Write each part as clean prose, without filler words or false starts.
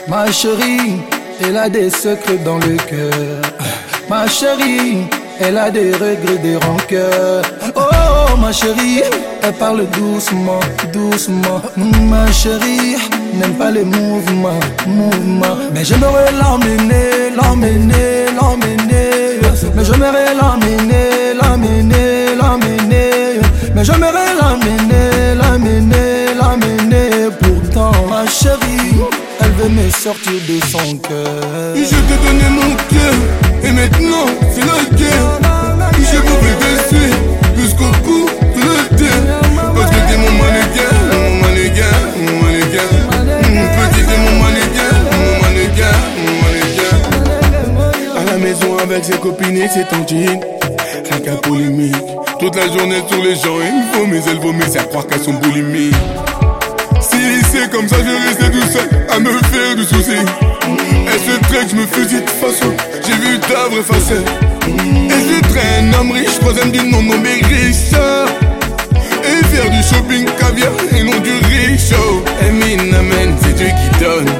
Ma chérie, elle a des secrets dans le cœur. Ma chérie, elle a des regrets, des rancœurs. Oh ma chérie, elle parle doucement, doucement. Ma chérie, n'aime pas les mouvements, mouvements. Mais j'aimerais l'emmener, l'emmener, l'emmener. Mais j'aimerais l'emmener, l'emmener, l'emmener. Mais j'aimerais l'emmener, l'emmener, l'emmener. Pourtant ma chérie, elle veut me sortir de son cœur. Je t'ai donné mon cœur, et maintenant c'est la guerre. J'ai voulu te suivre jusqu'au bout de la terre. Parce que t'es mon mannequin, mon mannequin, mon mannequin. Petit t'es mon mannequin, mon mannequin, mon mannequin. À la maison avec ses copines et ses tontines, rien qu'un polémique. Toute la journée sur les gens, elle vomit, c'est à croire qu'elles sont boulimiques. Si c'est comme ça, je restais tout seul à me faire du souci. Elle se traite, je me fusille de façon. J'ai vu ta vraie facette. Et je traîne un homme riche, troisième du nom nommé Richard. Et faire du shopping caviar et non du riche. Emin, amen, c'est Dieu qui donne.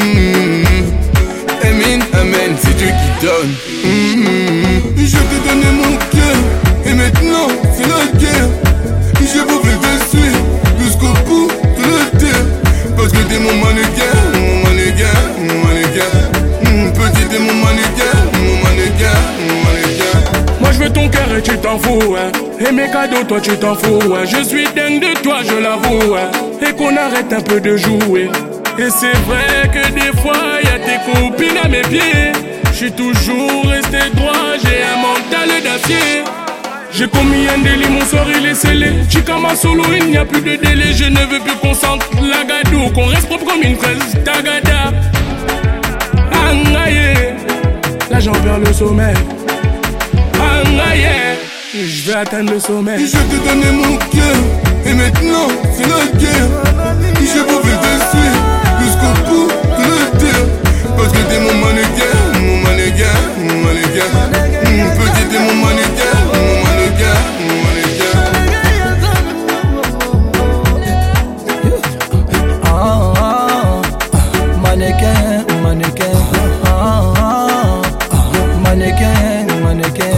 Emin, amen, c'est Dieu qui donne. Je t'ai donné mon cœur, et maintenant c'est la guerre. J'ai voulu te suivre jusqu'au bout de la terre. Parce que t'es mon mannequin, mon mannequin, mon mannequin. Petit t'es mon mannequin, mon mannequin, mon mannequin. Moi je veux ton cœur et tu t'en fous, hein. Et mes cadeaux toi tu t'en fous, hein. Je suis dingue de toi, je l'avoue, hein. Et qu'on arrête un peu de jouer. Et c'est vrai que des fois y'a tes copines à mes pieds. Je suis toujours resté droit, j'ai un mental d'acier. J'ai commis un délit, mon sort il est scellé. Chikama solo, il n'y a plus de délai. Je ne veux plus qu'on sente la gadou, qu'on reste propre comme une fraise tagada. Angaye, là j'en perds le sommeil. Angaye, je vais atteindre le sommet. Je t'ai donné mon cœur, et maintenant c'est la guerre. J'ai voulu te suivre jusqu'au bout de la terre. Parce que t'es mon mannequin, mon mannequin, mon mannequin. Petit t'es mon mannequin, mon mannequin, mon mannequin. Mannequin, mannequin. Mannequin, mannequin.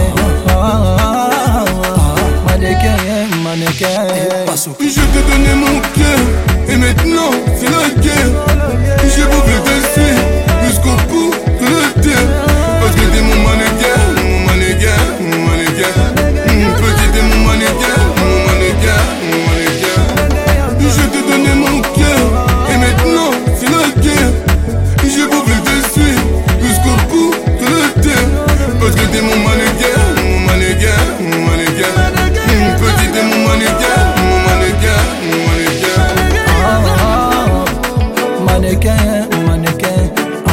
Mannequin, mannequin. Je t'ai donné mon cœur, et maintenant c'est la guerre. J'ai voulu te suivre jusqu'au bout de la terre. Parce que t'es mon mannequin, mon mannequin, mon mannequin. Petit t'es mon mannequin, mon mannequin, mon mannequin. Je t'ai donné mon cœur, et maintenant c'est la guerre. J'ai voulu te suivre jusqu'au bout de la terre. Parce que t'es mon mannequin, mon mannequin, mon mannequin. Petit t'es mon mannequin, mon mannequin, mon mannequin. Mannequin, mannequin.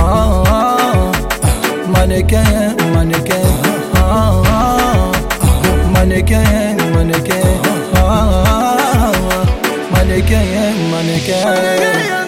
Mannequin, mannequin. Mannequin, mannequin. Mannequin, mannequin.